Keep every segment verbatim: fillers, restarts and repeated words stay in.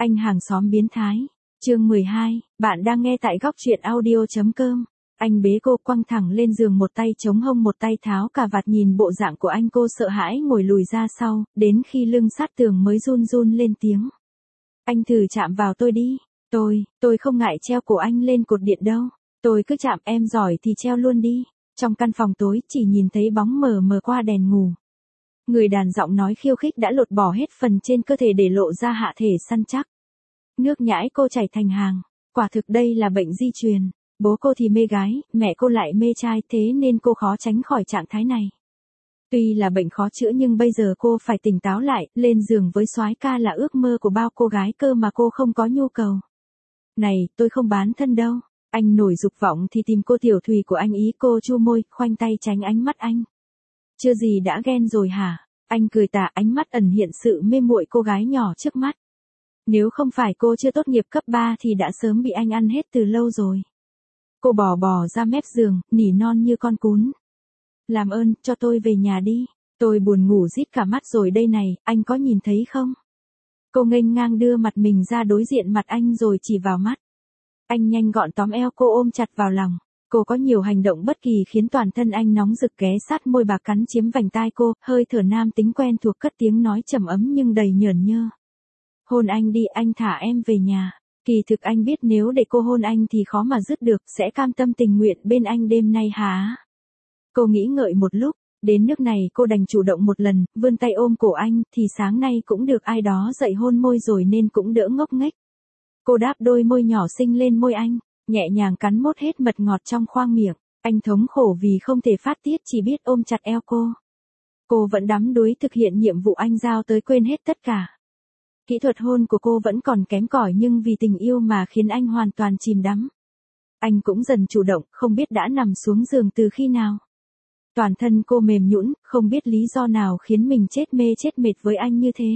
Anh hàng xóm biến thái. Chương mười hai, bạn đang nghe tại góc truyện audio chấm com. Anh bế cô quăng thẳng lên giường, một tay chống hông một tay tháo cà vạt, nhìn bộ dạng của anh cô sợ hãi ngồi lùi ra sau, đến khi lưng sát tường mới run run lên tiếng. Anh thử chạm vào tôi đi, tôi, tôi không ngại treo cổ anh lên cột điện đâu, tôi cứ chạm, em giỏi thì treo luôn đi. Trong căn phòng tối chỉ nhìn thấy bóng mờ mờ qua đèn ngủ. Người đàn giọng nói khiêu khích đã lột bỏ hết phần trên cơ thể để lộ ra hạ thể săn chắc. Nước nhãi cô chảy thành hàng, quả thực đây là bệnh di truyền. Bố cô thì mê gái, mẹ cô lại mê trai, thế nên cô khó tránh khỏi trạng thái này. Tuy là bệnh khó chữa nhưng bây giờ cô phải tỉnh táo lại, lên giường với soái ca là ước mơ của bao cô gái cơ mà cô không có nhu cầu. Này, tôi không bán thân đâu. Anh nổi dục vọng thì tìm cô tiểu thùy của anh ý. Cô chu môi, khoanh tay tránh ánh mắt anh. Chưa gì đã ghen rồi hả? Anh cười tà, ánh mắt ẩn hiện sự mê muội cô gái nhỏ trước mắt. Nếu không phải cô chưa tốt nghiệp cấp ba thì đã sớm bị anh ăn hết từ lâu rồi. Cô bò bò ra mép giường, nỉ non như con cún. Làm ơn, cho tôi về nhà đi. Tôi buồn ngủ rít cả mắt rồi đây này, anh có nhìn thấy không? Cô nghênh ngang đưa mặt mình ra đối diện mặt anh rồi chỉ vào mắt. Anh nhanh gọn tóm eo cô ôm chặt vào lòng. Cô có nhiều hành động bất kỳ khiến toàn thân anh nóng rực, ghé sát môi bạc cắn chiếm vành tai cô, hơi thở nam tính quen thuộc cất tiếng nói trầm ấm nhưng đầy nhởn nhơ. Hôn anh đi, anh thả em về nhà. Kỳ thực anh biết nếu để cô hôn anh thì khó mà dứt được, sẽ cam tâm tình nguyện bên anh đêm nay hả? Cô nghĩ ngợi một lúc, đến nước này cô đành chủ động một lần, vươn tay ôm cổ anh, thì sáng nay cũng được ai đó dạy hôn môi rồi nên cũng đỡ ngốc nghếch. Cô đáp đôi môi nhỏ xinh lên môi anh, nhẹ nhàng cắn mốt hết mật ngọt trong khoang miệng. Anh thống khổ vì không thể phát tiết, chỉ biết ôm chặt eo cô. Cô vẫn đắm đuối thực hiện nhiệm vụ anh giao tới, quên hết tất cả. Kỹ thuật hôn của cô vẫn còn kém cỏi nhưng vì tình yêu mà khiến anh hoàn toàn chìm đắm. Anh cũng dần chủ động, không biết đã nằm xuống giường từ khi nào. Toàn thân cô mềm nhũn, không biết lý do nào khiến mình chết mê chết mệt với anh như thế.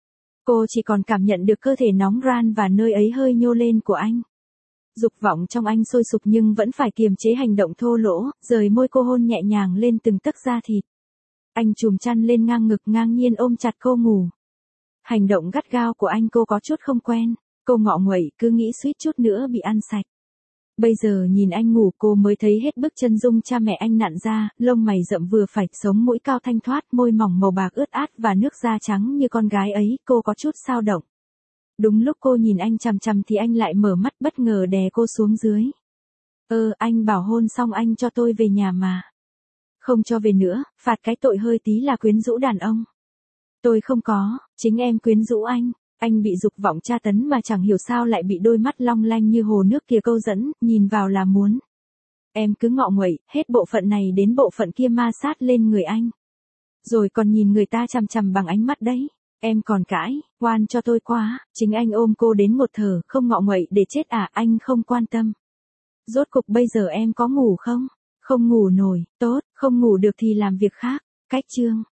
Cô chỉ còn cảm nhận được cơ thể nóng ran và nơi ấy hơi nhô lên của anh. Dục vọng trong anh sôi sục nhưng vẫn phải kiềm chế hành động thô lỗ, rời môi cô hôn nhẹ nhàng lên từng tấc da thịt. Anh trùm chăn lên ngang ngực, ngang nhiên ôm chặt cô ngủ. Hành động gắt gao của anh cô có chút không quen, cô ngọ nguậy cứ nghĩ suýt chút nữa bị ăn sạch. Bây giờ nhìn anh ngủ cô mới thấy hết bức chân dung cha mẹ anh nặn ra, lông mày rậm vừa phải, sống mũi cao thanh thoát, môi mỏng màu bạc ướt át và nước da trắng như con gái ấy, cô có chút xao động. Đúng lúc cô nhìn anh chằm chằm thì anh lại mở mắt, bất ngờ đè cô xuống dưới. Ơ, anh bảo hôn xong anh cho tôi về nhà mà. Không cho về nữa, phạt cái tội hơi tí là quyến rũ đàn ông. Tôi không có, chính em quyến rũ anh. Anh bị dục vọng tra tấn mà chẳng hiểu sao lại bị đôi mắt long lanh như hồ nước kia câu dẫn, nhìn vào là muốn. Em cứ ngọ nguậy, hết bộ phận này đến bộ phận kia ma sát lên người anh. Rồi còn nhìn người ta chằm chằm bằng ánh mắt đấy. Em còn cãi, oan cho tôi quá. Chính anh ôm cô đến một thở, không ngọ nguậy để chết à, anh không quan tâm. Rốt cục bây giờ em có ngủ không? Không ngủ nổi, tốt, không ngủ được thì làm việc khác. Cách chương.